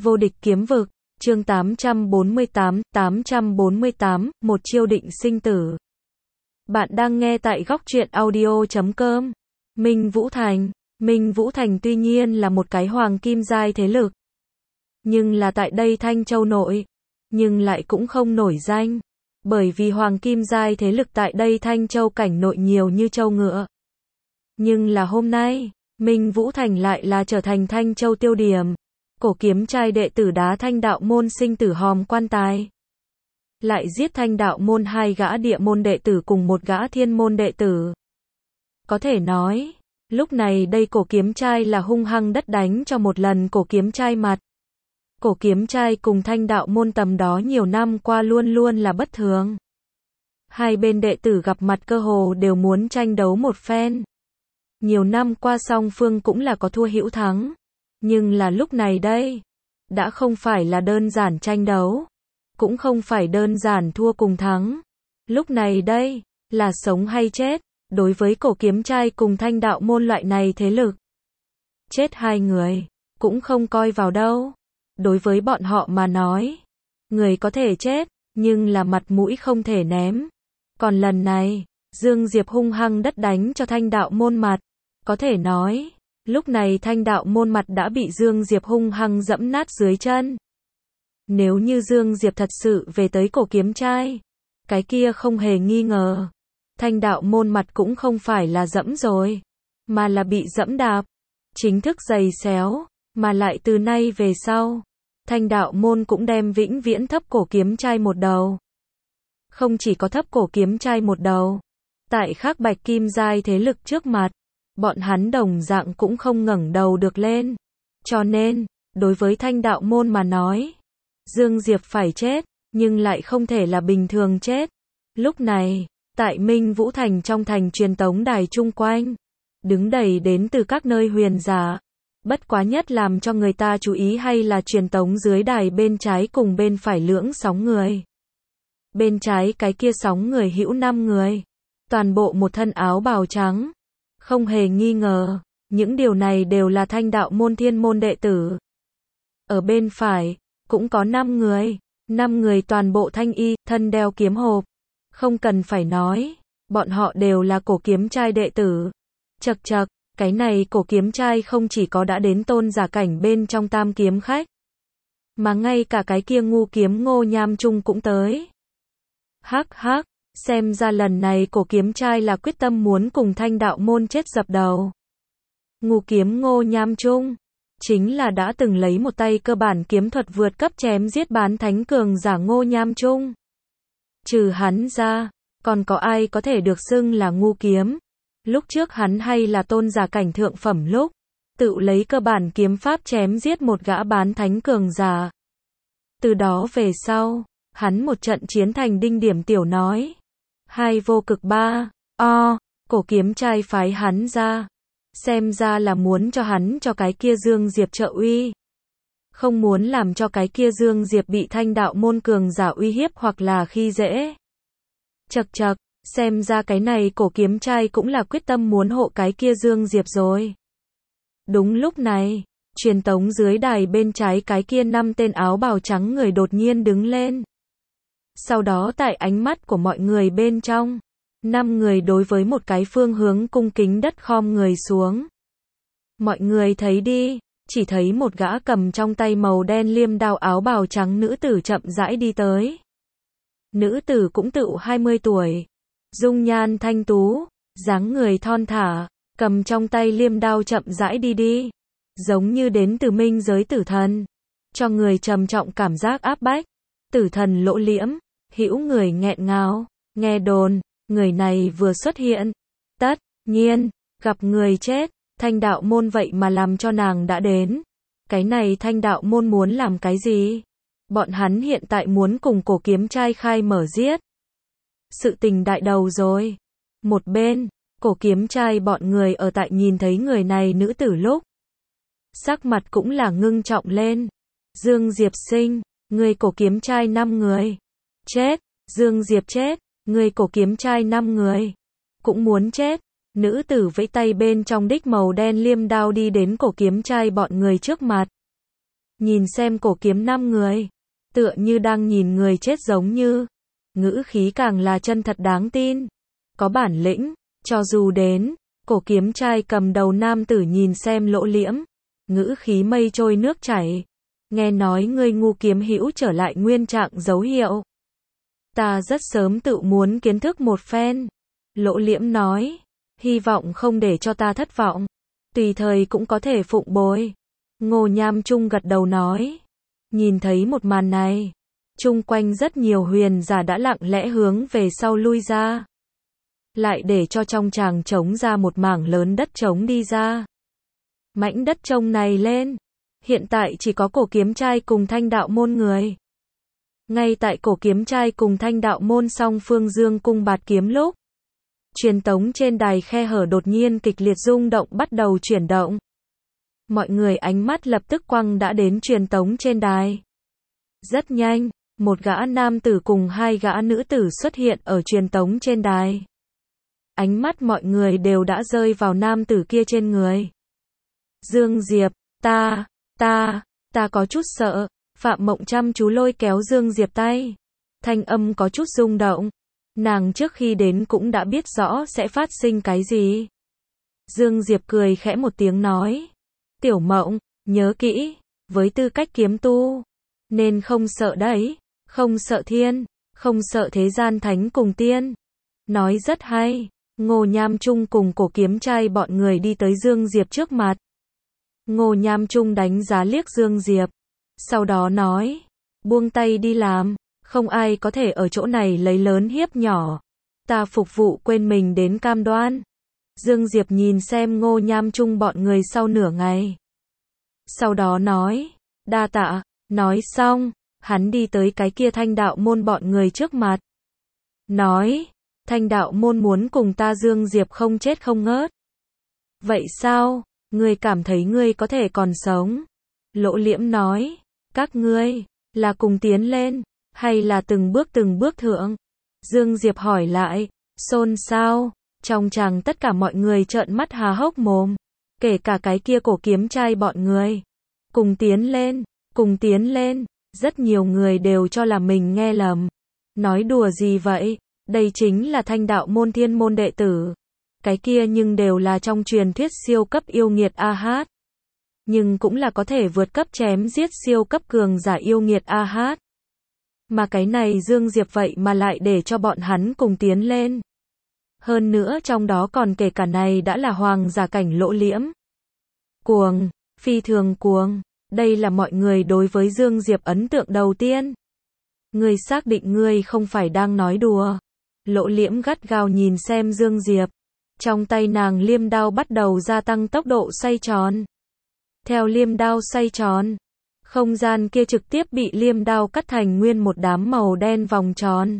Vô địch kiếm vực, chương 848, một chiêu định sinh tử. Bạn đang nghe tại góc truyện audio.com. Minh Vũ Thành. Minh Vũ Thành tuy nhiên là một cái hoàng kim giai thế lực, nhưng là tại đây Thanh Châu nội, nhưng lại cũng không nổi danh, bởi vì hoàng kim giai thế lực tại đây Thanh Châu cảnh nội nhiều như châu ngựa. Nhưng là hôm nay, Minh Vũ Thành lại là trở thành Thanh Châu tiêu điểm. Cổ kiếm trai đệ tử đá Thanh đạo môn sinh tử hòm quan tài, lại giết Thanh đạo môn 2 gã địa môn đệ tử cùng 1 gã thiên môn đệ tử. Có thể nói, lúc này đây cổ kiếm trai là hung hăng đất đánh cho một lần cổ kiếm trai mặt. Cổ kiếm trai cùng Thanh đạo môn tầm đó nhiều năm qua luôn luôn là bất thường. Hai bên đệ tử gặp mặt cơ hồ đều muốn tranh đấu một phen. Nhiều năm qua song phương cũng là có thua hữu thắng. Nhưng là lúc này đây, đã không phải là đơn giản tranh đấu, cũng không phải đơn giản thua cùng thắng. Lúc này đây, là sống hay chết, đối với cổ kiếm trai cùng Thanh đạo môn loại này thế lực. Chết 2 người, cũng không coi vào đâu. Đối với bọn họ mà nói, người có thể chết, nhưng là mặt mũi không thể ném. Còn lần này, Dương Diệp hung hăng đất đánh cho Thanh đạo môn mặt, có thể nói, lúc này Thanh đạo môn mặt đã bị Dương Diệp hung hăng dẫm nát dưới chân. Nếu như Dương Diệp thật sự về tới cổ kiếm trai, cái kia không hề nghi ngờ, Thanh đạo môn mặt cũng không phải là dẫm rồi, mà là bị dẫm đạp, chính thức giày xéo, mà lại từ nay về sau, Thanh đạo môn cũng đem vĩnh viễn thấp cổ kiếm trai một đầu. Không chỉ có thấp cổ kiếm trai một đầu, tại khác bạch kim giai thế lực trước mặt, bọn hắn đồng dạng cũng không ngẩng đầu được lên. Cho nên, đối với Thanh đạo môn mà nói, Dương Diệp phải chết, nhưng lại không thể là bình thường chết. Lúc này, tại Minh Vũ Thành trong thành truyền tống đài chung quanh, đứng đầy đến từ các nơi huyền giả. Bất quá nhất làm cho người ta chú ý hay là truyền tống dưới đài bên trái cùng bên phải lưỡng sóng người. Bên trái cái kia sóng người hữu 5 người, toàn bộ một thân áo bào trắng. Không hề nghi ngờ, những điều này đều là Thanh đạo môn thiên môn đệ tử. Ở bên phải, cũng có 5 người, 5 người toàn bộ thanh y, thân đeo kiếm hộp. Không cần phải nói, bọn họ đều là cổ kiếm trai đệ tử. Chậc chậc, cái này cổ kiếm trai không chỉ có đã đến tôn giả cảnh bên trong tam kiếm khách, mà ngay cả cái kia ngu kiếm Ngô Nham Trung cũng tới. Hắc hắc. Xem ra lần này cổ kiếm trai là quyết tâm muốn cùng Thanh đạo môn chết dập đầu. Ngu kiếm Ngô Nham Trung, chính là đã từng lấy một tay cơ bản kiếm thuật vượt cấp chém giết bán thánh cường giả Ngô Nham Trung. Trừ hắn ra, còn có ai có thể được xưng là ngu kiếm. Lúc trước hắn hay là tôn giả cảnh thượng phẩm lúc, tự lấy cơ bản kiếm pháp chém giết một gã bán thánh cường giả. Từ đó về sau, hắn một trận chiến thành đinh điểm tiểu nói. 2 vô cực 3, cổ kiếm trai phái hắn ra. Xem ra là muốn cho hắn cho cái kia Dương Diệp trợ uy. Không muốn làm cho cái kia Dương Diệp bị Thanh đạo môn cường giả uy hiếp hoặc là khi dễ. Chậc chậc, xem ra cái này cổ kiếm trai cũng là quyết tâm muốn hộ cái kia Dương Diệp rồi. Đúng lúc này, truyền tống dưới đài bên trái cái kia 5 tên áo bào trắng người đột nhiên đứng lên. Sau đó tại ánh mắt của mọi người bên trong, 5 người đối với một cái phương hướng cung kính đất khom người xuống. Mọi người thấy đi, chỉ thấy một gã cầm trong tay màu đen liêm đao áo bào trắng nữ tử chậm rãi đi tới. Nữ tử cũng tựu 20 tuổi, dung nhan thanh tú, dáng người thon thả, cầm trong tay liêm đao chậm rãi đi, giống như đến từ minh giới tử thần, cho người trầm trọng cảm giác áp bách. Tử thần lỗ liễm, hữu người nghẹn ngào, nghe đồn, người này vừa xuất hiện, tất nhiên, gặp người chết, Thanh đạo môn vậy mà làm cho nàng đã đến. Cái này Thanh đạo môn muốn làm cái gì? Bọn hắn hiện tại muốn cùng cổ kiếm trai khai mở giết. Sự tình đại đầu rồi. Một bên, cổ kiếm trai bọn người ở tại nhìn thấy người này nữ tử lúc, sắc mặt cũng là ngưng trọng lên. Dương Diệp sinh, người cổ kiếm trai 5 người. Chết, Dương Diệp chết, người cổ kiếm trai 5 người. Cũng muốn chết. Nữ tử vẫy tay bên trong đích màu đen liêm đao đi đến cổ kiếm trai bọn người trước mặt. nhìn xem cổ kiếm 5 người, tựa như đang nhìn người chết giống như. Ngữ khí càng là chân thật đáng tin. Có bản lĩnh, cho dù đến, cổ kiếm trai cầm đầu nam tử nhìn xem Lỗ Liễm, ngữ khí mây trôi nước chảy. Nghe nói ngươi ngu kiếm hữu trở lại nguyên trạng dấu hiệu. Ta rất sớm tự muốn kiến thức một phen. Lỗ Liễm nói, hy vọng không để cho ta thất vọng. Tùy thời cũng có thể phụng bồi. Ngô Nham Trung gật đầu nói. Nhìn thấy một màn này, chung quanh rất nhiều huyền giả đã lặng lẽ hướng về sau lui ra. Lại để cho trong tràng trống ra một mảng lớn đất trống đi ra. Mảnh đất trống này lên, hiện tại chỉ có cổ kiếm trai cùng Thanh đạo môn người. Ngay tại cổ kiếm trai cùng Thanh đạo môn song phương dương cung bạt kiếm lúc, truyền tống trên đài khe hở đột nhiên kịch liệt rung động bắt đầu chuyển động. Mọi người ánh mắt lập tức quăng đã đến truyền tống trên đài. Rất nhanh, một gã nam tử cùng hai gã nữ tử xuất hiện ở truyền tống trên đài. Ánh mắt mọi người đều đã rơi vào nam tử kia trên người. Dương Diệp, ta có chút sợ. Phạm Mộng chăm chú lôi kéo Dương Diệp tay. Thanh âm có chút rung động. Nàng trước khi đến cũng đã biết rõ sẽ phát sinh cái gì. Dương Diệp cười khẽ một tiếng nói. Tiểu Mộng, nhớ kỹ, với tư cách kiếm tu, nên không sợ đấy, không sợ thiên, không sợ thế gian thánh cùng tiên. Nói rất hay. Ngô Nham Trung cùng cổ kiếm trai bọn người đi tới Dương Diệp trước mặt. Ngô Nham Trung đánh giá liếc Dương Diệp. Sau đó nói, buông tay đi làm, không ai có thể ở chỗ này lấy lớn hiếp nhỏ. Ta phục vụ quên mình đến cam đoan. Dương Diệp nhìn xem Ngô Nham Trung bọn người sau nửa ngày. Sau đó nói, đa tạ, nói xong, hắn đi tới cái kia Thanh đạo môn bọn người trước mặt. Nói, Thanh đạo môn muốn cùng ta. Dương Diệp không chết không ngớt. Vậy sao, ngươi cảm thấy ngươi có thể còn sống? Lỗ Liễm nói, các ngươi, là cùng tiến lên, hay là từng bước thượng? Dương Diệp hỏi lại, xôn xao, trong tràng tất cả mọi người trợn mắt há hốc mồm, kể cả cái kia cổ kiếm trai bọn người. Cùng tiến lên, rất nhiều người đều cho là mình nghe lầm. Nói đùa gì vậy, đây chính là Thanh đạo môn thiên môn đệ tử. Cái kia nhưng đều là trong truyền thuyết siêu cấp yêu nghiệt A-hát. Nhưng cũng là có thể vượt cấp chém giết siêu cấp cường giả yêu nghiệt A-hát. Mà cái này Dương Diệp vậy mà lại để cho bọn hắn cùng tiến lên. Hơn nữa trong đó còn kể cả này đã là hoàng giả cảnh Lỗ Liễm. Cuồng, phi thường cuồng. Đây là mọi người đối với Dương Diệp ấn tượng đầu tiên. Ngươi xác định ngươi không phải đang nói đùa? Lỗ Liễm gắt gao nhìn xem Dương Diệp. Trong tay nàng liêm đao bắt đầu gia tăng tốc độ xoay tròn. Theo liêm đao xoay tròn, không gian kia trực tiếp bị liêm đao cắt thành nguyên một đám màu đen vòng tròn.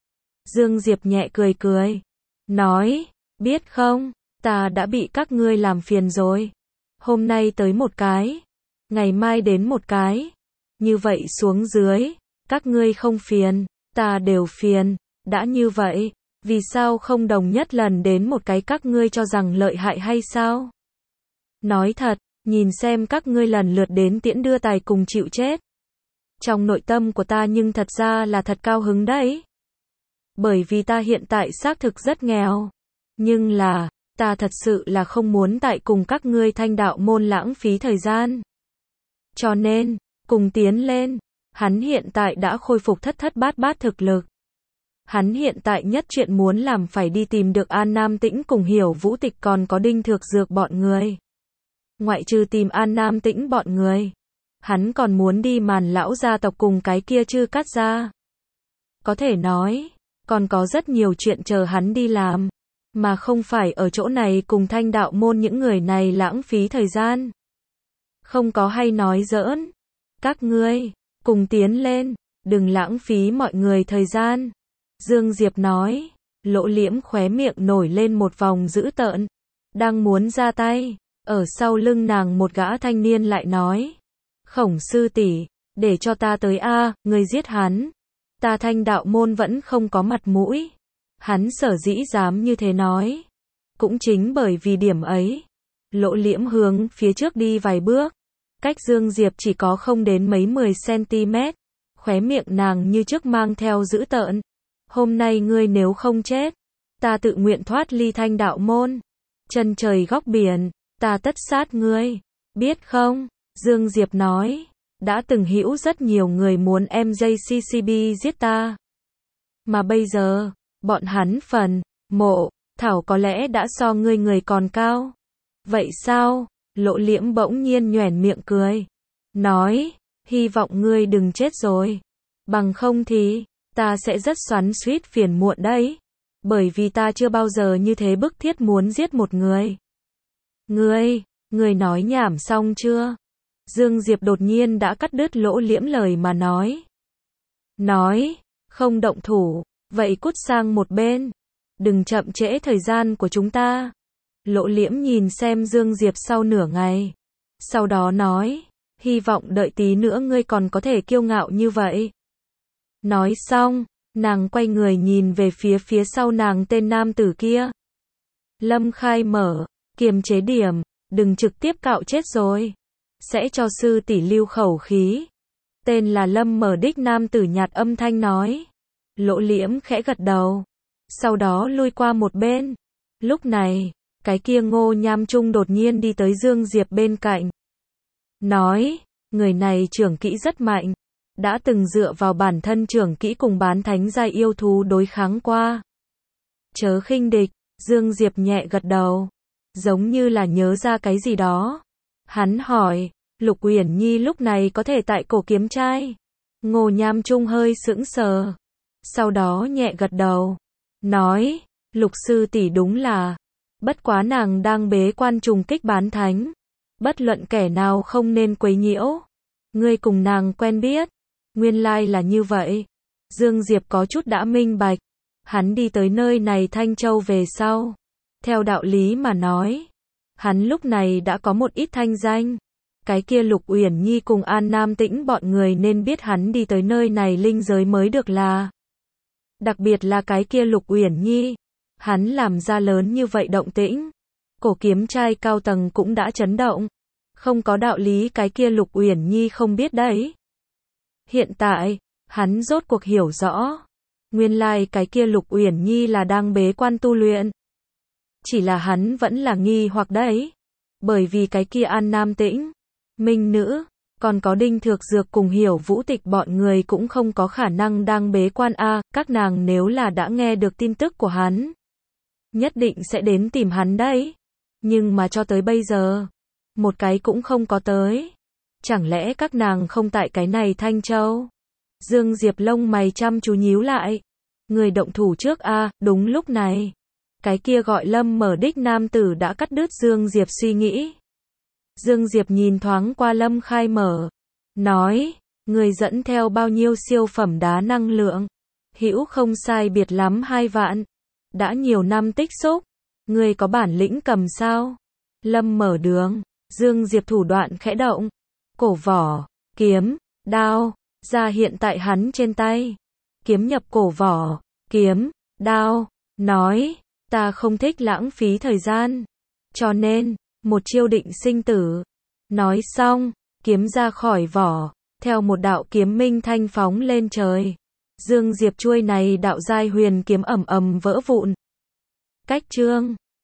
Dương Diệp nhẹ cười. Nói, biết không, ta đã bị các ngươi làm phiền rồi. Hôm nay tới một cái, ngày mai đến một cái. Như vậy xuống dưới, các ngươi không phiền, ta đều phiền. Đã như vậy, vì sao không đồng nhất lần đến một cái các ngươi cho rằng lợi hại hay sao? Nói thật, nhìn xem các ngươi lần lượt đến tiễn đưa tài cùng chịu chết. Trong nội tâm của ta nhưng thật ra là thật cao hứng đấy. Bởi vì ta hiện tại xác thực rất nghèo. Nhưng là, ta thật sự là không muốn tại cùng các ngươi Thanh đạo môn lãng phí thời gian. Cho nên, cùng tiến lên, hắn hiện tại đã khôi phục thất bát thực lực. Hắn hiện tại nhất chuyện muốn làm phải đi tìm được An Nam Tĩnh cùng Hiểu Vũ Tịch còn có Đinh Thược Dược bọn người. Ngoại trừ tìm An Nam Tĩnh bọn người, hắn còn muốn đi Màn lão gia tộc cùng cái kia Chư Cát gia. Có thể nói, còn có rất nhiều chuyện chờ hắn đi làm, mà không phải ở chỗ này cùng Thanh đạo môn những người này lãng phí thời gian. Không có hay nói giỡn. Các ngươi, cùng tiến lên, đừng lãng phí mọi người thời gian. Dương Diệp nói. Lỗ Liễm khóe miệng nổi lên một vòng dữ tợn, đang muốn ra tay. Ở sau lưng nàng một gã thanh niên lại nói, Khổng sư tỷ, để cho ta tới a, ngươi giết hắn. Ta Thanh đạo môn vẫn không có mặt mũi. Hắn sở dĩ dám như thế nói, cũng chính bởi vì điểm ấy. Lỗ Liễm hướng phía trước đi vài bước, Cách Dương Diệp chỉ có không đến mấy 10 cm. Khóe miệng nàng như trước mang theo dữ tợn. Hôm nay ngươi nếu không chết, ta tự nguyện thoát ly Thanh đạo môn. Chân trời góc biển, ta tất sát ngươi. Biết không? Dương Diệp nói. Đã từng hữu rất nhiều người muốn MJCCB giết ta. Mà bây giờ, bọn hắn phần, mộ, thảo có lẽ đã so ngươi người còn cao. Vậy sao? Lộ Liễm bỗng nhiên nhoẻn miệng cười. Nói, hy vọng ngươi đừng chết rồi. Bằng không thì, ta sẽ rất xoắn xuýt phiền muộn đấy. Bởi vì ta chưa bao giờ như thế bức thiết muốn giết một người. Ngươi nói nhảm xong chưa? Dương Diệp đột nhiên đã cắt đứt Lộ Liễm lời mà nói. Nói, không động thủ, vậy cút sang một bên. Đừng chậm trễ thời gian của chúng ta. Lộ Liễm nhìn xem Dương Diệp sau nửa ngày. Sau đó nói, hy vọng đợi tí nữa ngươi còn có thể kiêu ngạo như vậy. Nói xong, nàng quay người nhìn về phía sau nàng tên nam tử kia. Lâm Khai Mở, kiềm chế điểm, đừng trực tiếp cạo chết rồi. Sẽ cho sư tỷ lưu khẩu khí. Tên là Lâm Mở đích nam tử nhạt âm thanh nói. Lộ Liễm khẽ gật đầu. Sau đó lui qua một bên. Lúc này, cái kia Ngô Nham Trung đột nhiên đi tới Dương Diệp bên cạnh. Nói, người này trưởng kỹ rất mạnh. Đã từng dựa vào bản thân trưởng kỹ cùng bán thánh giai yêu thú đối kháng qua. Chớ khinh địch, Dương Diệp nhẹ gật đầu. Giống như là nhớ ra cái gì đó. Hắn hỏi, Lục Uyển Nhi lúc này có thể tại cổ kiếm trai. Ngô Nham Trung hơi sững sờ. Sau đó nhẹ gật đầu. Nói, Lục sư tỷ đúng là. Bất quá nàng đang bế quan trùng kích bán thánh. Bất luận kẻ nào không nên quấy nhiễu. Ngươi cùng nàng quen biết. Nguyên lai là như vậy. Dương Diệp có chút đã minh bạch. Hắn đi tới nơi này Thanh Châu về sau. Theo đạo lý mà nói. Hắn lúc này đã có một ít thanh danh. Cái kia Lục Uyển Nhi cùng An Nam Tĩnh bọn người nên biết hắn đi tới nơi này linh giới mới được là. Đặc biệt là cái kia Lục Uyển Nhi. Hắn làm ra lớn như vậy động tĩnh. Cổ kiếm trai cao tầng cũng đã chấn động. Không có đạo lý cái kia Lục Uyển Nhi không biết đấy. Hiện tại, hắn rốt cuộc hiểu rõ. Nguyên lai cái kia Lục Uyển Nhi là đang bế quan tu luyện. Chỉ là hắn vẫn là nghi hoặc đấy. Bởi vì cái kia An Nam Tĩnh, Minh Nữ, còn có Đinh Thược Dược cùng Hiểu Vũ Tịch bọn người cũng không có khả năng đang bế quan a, các nàng nếu là đã nghe được tin tức của hắn, nhất định sẽ đến tìm hắn đấy. Nhưng mà cho tới bây giờ, một cái cũng không có tới. Chẳng lẽ các nàng không tại cái này Thanh Châu? Dương Diệp lông mày chăm chú nhíu lại. Người động thủ trước a, đúng lúc này. Cái kia gọi Lâm Mở đích nam tử đã cắt đứt Dương Diệp suy nghĩ. Dương Diệp nhìn thoáng qua Lâm Khai Mở. Nói, người dẫn theo bao nhiêu siêu phẩm đá năng lượng? Hữu không sai biệt lắm 2 vạn. Đã nhiều năm tích xúc. Người có bản lĩnh cầm sao? Lâm Mở đường. Dương Diệp thủ đoạn khẽ động. Cổ vỏ, kiếm, đao, ra hiện tại hắn trên tay. Kiếm nhập cổ vỏ, kiếm, đao, nói, ta không thích lãng phí thời gian. Cho nên, một chiêu định sinh tử. Nói xong, kiếm ra khỏi vỏ, theo một đạo kiếm minh thanh phóng lên trời. Dương Diệp chuôi này đạo giai huyền kiếm ầm ầm vỡ vụn. Cách chương